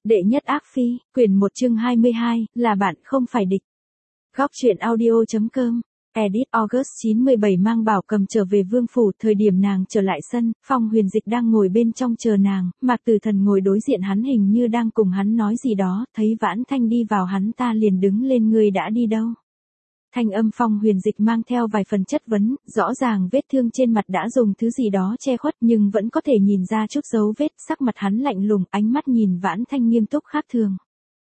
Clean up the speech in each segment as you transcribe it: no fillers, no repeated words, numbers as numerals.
Đệ nhất ác phi, quyển 1 chương 22, là bạn không phải địch. Góc truyện audio.com, edit August 9/17 mang Bảo Cầm trở về vương phủ. Thời điểm nàng trở lại sân, Phong Huyền Dịch đang ngồi bên trong chờ nàng, Mạc Tử Thần ngồi đối diện hắn hình như đang cùng hắn nói gì đó, thấy Vãn Thanh đi vào hắn ta liền đứng lên, ngươi đã đi đâu? Thanh âm Phong Huyền Dịch mang theo vài phần chất vấn, rõ ràng vết thương trên mặt đã dùng thứ gì đó che khuất nhưng vẫn có thể nhìn ra chút dấu vết, sắc mặt hắn lạnh lùng, ánh mắt nhìn Vãn Thanh nghiêm túc khác thường.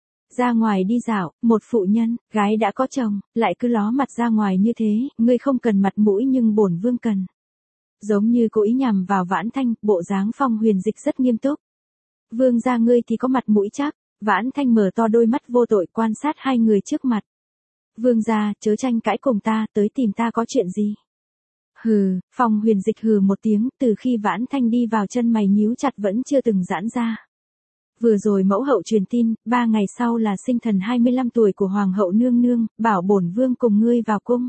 Ra ngoài đi dạo, một phụ nhân, gái đã có chồng, lại cứ ló mặt ra ngoài như thế, ngươi không cần mặt mũi nhưng bổn vương cần. Giống như cố ý nhằm vào Vãn Thanh, bộ dáng Phong Huyền Dịch rất nghiêm túc. Vương gia ngươi thì có mặt mũi chắc. Vãn Thanh mở to đôi mắt vô tội quan sát hai người trước mặt. Vương gia, chớ tranh cãi cùng ta, tới tìm ta có chuyện gì? Hừ, Phong Huyền Dịch hừ một tiếng, từ khi Vãn Thanh đi vào chân mày nhíu chặt vẫn chưa từng giãn ra. Vừa rồi mẫu hậu truyền tin, 3 ngày sau là sinh thần 25 tuổi của hoàng hậu nương nương, bảo bổn vương cùng ngươi vào cung.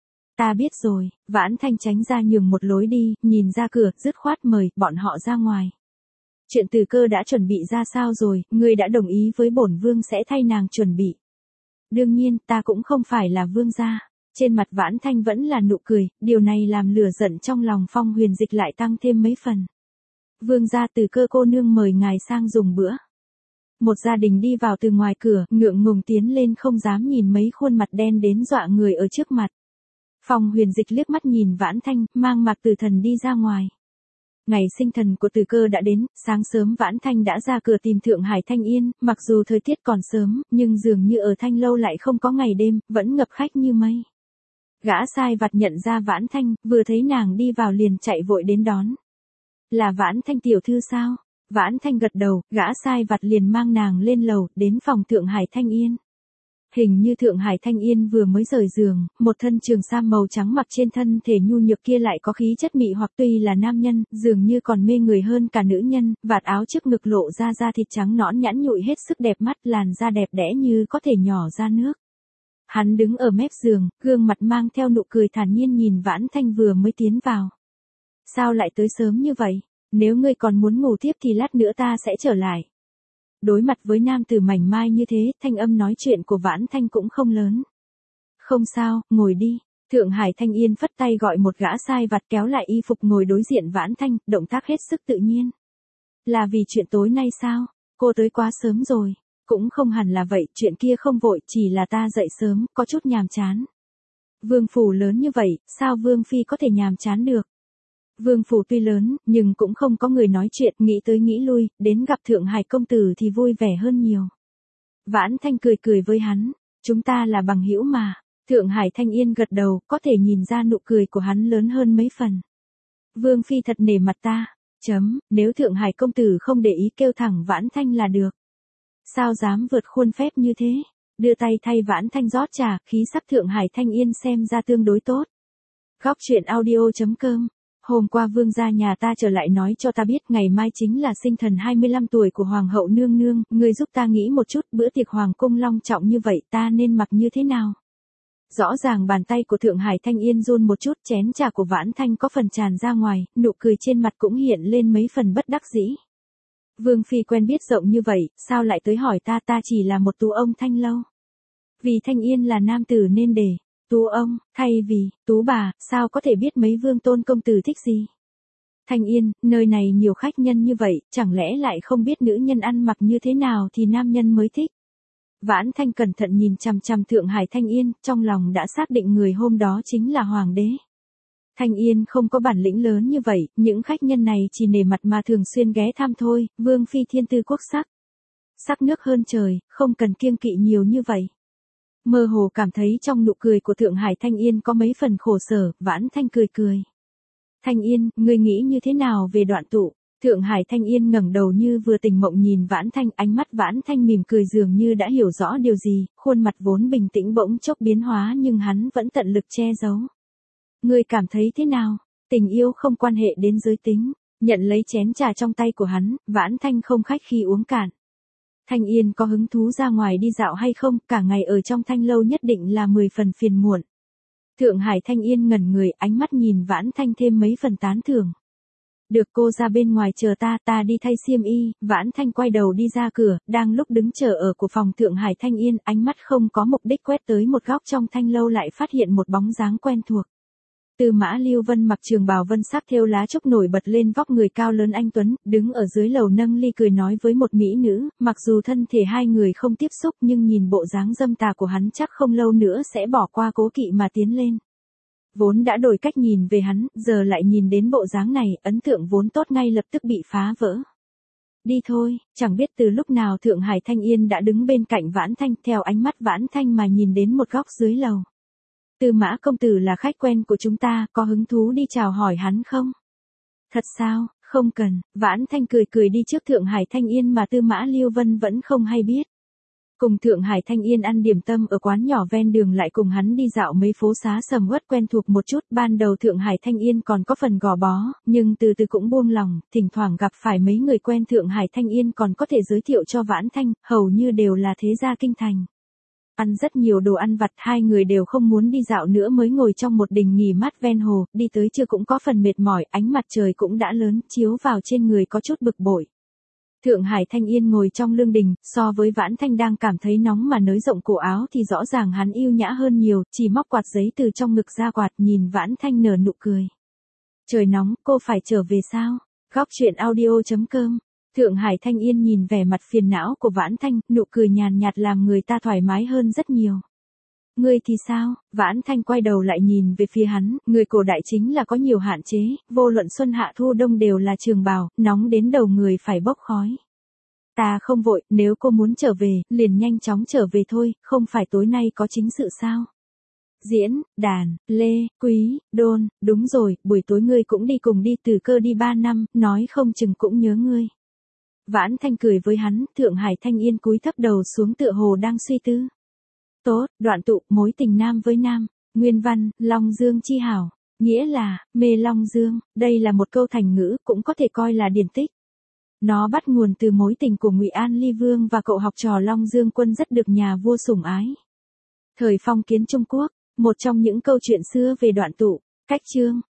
Ta biết rồi. Vãn Thanh tránh ra nhường một lối đi, nhìn ra cửa, dứt khoát mời bọn họ ra ngoài. Chuyện Từ Cơ đã chuẩn bị ra sao rồi, ngươi đã đồng ý với bổn vương sẽ thay nàng chuẩn bị. Đương nhiên, ta cũng không phải là vương gia. Trên mặt Vãn Thanh vẫn là nụ cười, điều này làm lửa giận trong lòng Phong Huyền Dịch lại tăng thêm mấy phần. Vương gia, Từ Cơ cô nương mời ngài sang dùng bữa. Một gia đình đi vào từ ngoài cửa, ngượng ngùng tiến lên không dám nhìn mấy khuôn mặt đen đến dọa người ở trước mặt. Phong Huyền Dịch liếc mắt nhìn Vãn Thanh, mang Mạc Tử Thần đi ra ngoài. Ngày sinh thần của Từ Cơ đã đến, sáng sớm Vãn Thanh đã ra cửa tìm Thượng Hải Thanh Yên, mặc dù thời tiết còn sớm, nhưng dường như ở Thanh Lâu lại không có ngày đêm, vẫn ngập khách như mây. Gã sai vặt nhận ra Vãn Thanh, vừa thấy nàng đi vào liền chạy vội đến đón. Là Vãn Thanh tiểu thư sao? Vãn Thanh gật đầu, gã sai vặt liền mang nàng lên lầu, đến phòng Thượng Hải Thanh Yên. Hình như Thượng Hải Thanh Yên vừa mới rời giường, một thân trường sam màu trắng mặc trên thân thể nhu nhược kia lại có khí chất mị hoặc, tuy là nam nhân, dường như còn mê người hơn cả nữ nhân, vạt áo trước ngực lộ ra da thịt trắng nõn nhẵn nhụi hết sức đẹp mắt, làn da đẹp đẽ như có thể nhỏ ra nước. Hắn đứng ở mép giường, gương mặt mang theo nụ cười thản nhiên nhìn Vãn Thanh vừa mới tiến vào. Sao lại tới sớm như vậy? Nếu ngươi còn muốn ngủ tiếp thì lát nữa ta sẽ trở lại. Đối mặt với nam tử mảnh mai như thế, thanh âm nói chuyện của Vãn Thanh cũng không lớn. Không sao, ngồi đi. Thượng Hải Thanh Yên phất tay gọi một gã sai vặt kéo lại y phục ngồi đối diện Vãn Thanh, động tác hết sức tự nhiên. Là vì chuyện tối nay sao? Cô tới quá sớm rồi. Cũng không hẳn là vậy, chuyện kia không vội, chỉ là ta dậy sớm, có chút nhàm chán. Vương phủ lớn như vậy, sao Vương Phi có thể nhàm chán được? Vương phủ tuy lớn, nhưng cũng không có người nói chuyện, nghĩ tới nghĩ lui, đến gặp Thượng Hải công tử thì vui vẻ hơn nhiều. Vãn Thanh cười cười với hắn, chúng ta là bằng hữu mà. Thượng Hải Thanh Yên gật đầu, có thể nhìn ra nụ cười của hắn lớn hơn mấy phần. Vương Phi thật nể mặt ta. Nếu Thượng Hải công tử không để ý kêu thẳng Vãn Thanh là được. Sao dám vượt khuôn phép như thế? Đưa tay thay Vãn Thanh rót trà, khí sắc Thượng Hải Thanh Yên xem ra tương đối tốt. Góc truyện audio.com. Hôm qua vương gia nhà ta trở lại nói cho ta biết ngày mai chính là sinh thần 25 tuổi của hoàng hậu nương nương, ngươi giúp ta nghĩ một chút, bữa tiệc hoàng cung long trọng như vậy ta nên mặc như thế nào? Rõ ràng bàn tay của Thượng Hải Thanh Yên run một chút, chén trà của Vãn Thanh có phần tràn ra ngoài, nụ cười trên mặt cũng hiện lên mấy phần bất đắc dĩ. Vương Phi quen biết rộng như vậy, sao lại tới hỏi ta, ta chỉ là một tú ông Thanh Lâu. Vì Thanh Yên là nam tử nên để tú ông, thay vì tú bà, sao có thể biết mấy vương tôn công tử thích gì? Thanh Yên, nơi này nhiều khách nhân như vậy, chẳng lẽ lại không biết nữ nhân ăn mặc như thế nào thì nam nhân mới thích? Vãn Thanh cẩn thận nhìn chằm chằm Thượng Hải Thanh Yên, trong lòng đã xác định người hôm đó chính là hoàng đế. Thanh Yên không có bản lĩnh lớn như vậy, những khách nhân này chỉ nể mặt mà thường xuyên ghé thăm thôi, Vương Phi thiên tư quốc sắc. Sắc nước hơn trời, không cần kiêng kỵ nhiều như vậy. Mơ hồ cảm thấy trong nụ cười của Thượng Hải Thanh Yên có mấy phần khổ sở, Vãn Thanh cười cười. Thanh Yên, ngươi nghĩ như thế nào về đoạn tụ? Thượng Hải Thanh Yên ngẩng đầu như vừa tỉnh mộng nhìn Vãn Thanh, ánh mắt Vãn Thanh mỉm cười dường như đã hiểu rõ điều gì, khuôn mặt vốn bình tĩnh bỗng chốc biến hóa nhưng hắn vẫn tận lực che giấu. Ngươi cảm thấy thế nào? Tình yêu không quan hệ đến giới tính. Nhận lấy chén trà trong tay của hắn, Vãn Thanh không khách khí uống cạn. Thanh Yên có hứng thú ra ngoài đi dạo hay không, cả ngày ở trong Thanh Lâu nhất định là 10 phần phiền muộn. Thượng Hải Thanh Yên ngẩn người, ánh mắt nhìn Vãn Thanh thêm mấy phần tán thưởng. Được cô ra bên ngoài chờ ta đi thay xiêm y. Vãn Thanh quay đầu đi ra cửa, đang lúc đứng chờ ở của phòng Thượng Hải Thanh Yên, ánh mắt không có mục đích quét tới một góc trong thanh lâu lại phát hiện một bóng dáng quen thuộc. Tư Mã Lưu Vân mặc trường bào vân sắc thêu lá trúc nổi bật lên vóc người cao lớn anh tuấn, đứng ở dưới lầu nâng ly cười nói với một mỹ nữ, mặc dù thân thể hai người không tiếp xúc nhưng nhìn bộ dáng dâm tà của hắn chắc không lâu nữa sẽ bỏ qua cố kỵ mà tiến lên. Vốn đã đổi cách nhìn về hắn, giờ lại nhìn đến bộ dáng này, ấn tượng vốn tốt ngay lập tức bị phá vỡ. Đi thôi, chẳng biết từ lúc nào Thượng Hải Thanh Yên đã đứng bên cạnh Vãn Thanh, theo ánh mắt Vãn Thanh mà nhìn đến một góc dưới lầu. Tư Mã công tử là khách quen của chúng ta, có hứng thú đi chào hỏi hắn không? Thật sao, không cần. Vãn Thanh cười cười đi trước Thượng Hải Thanh Yên mà Tư Mã Lưu Vân vẫn không hay biết. Cùng Thượng Hải Thanh Yên ăn điểm tâm ở quán nhỏ ven đường lại cùng hắn đi dạo mấy phố xá sầm uất quen thuộc một chút. Ban đầu Thượng Hải Thanh Yên còn có phần gò bó, nhưng từ từ cũng buông lòng, thỉnh thoảng gặp phải mấy người quen Thượng Hải Thanh Yên còn có thể giới thiệu cho Vãn Thanh, hầu như đều là thế gia kinh thành. Ăn rất nhiều đồ ăn vặt, hai người đều không muốn đi dạo nữa mới ngồi trong một đình nghỉ mát ven hồ, đi tới trưa cũng có phần mệt mỏi, ánh mặt trời cũng đã lớn, chiếu vào trên người có chút bực bội. Thượng Hải Thanh Yên ngồi trong lương đình, so với Vãn Thanh đang cảm thấy nóng mà nới rộng cổ áo thì rõ ràng hắn yêu nhã hơn nhiều, chỉ móc quạt giấy từ trong ngực ra quạt, nhìn Vãn Thanh nở nụ cười. Trời nóng, cô phải trở về sao? Góc truyện audio.com. Thượng Hải Thanh Yên nhìn vẻ mặt phiền não của Vãn Thanh, nụ cười nhàn nhạt làm người ta thoải mái hơn rất nhiều. Ngươi thì sao? Vãn Thanh quay đầu lại nhìn về phía hắn, người cổ đại chính là có nhiều hạn chế, vô luận xuân hạ thu đông đều là trường bào, nóng đến đầu người phải bốc khói. Ta không vội, nếu cô muốn trở về, liền nhanh chóng trở về thôi, không phải tối nay có chính sự sao? Diễn, đàn, lê, quý, đôn, đúng rồi, buổi tối ngươi cũng đi cùng đi, Từ Cơ đi 3 năm, nói không chừng cũng nhớ ngươi. Vãn Thanh cười với hắn, Thượng Hải Thanh Yên cúi thấp đầu xuống tựa hồ đang suy tư. Tốt, đoạn tụ, mối tình nam với nam, nguyên văn, Long Dương chi hảo, nghĩa là, mê Long Dương, đây là một câu thành ngữ, cũng có thể coi là điển tích. Nó bắt nguồn từ mối tình của Ngụy An Ly Vương và cậu học trò Long Dương Quân rất được nhà vua sủng ái. Thời phong kiến Trung Quốc, một trong những câu chuyện xưa về đoạn tụ, cách chương.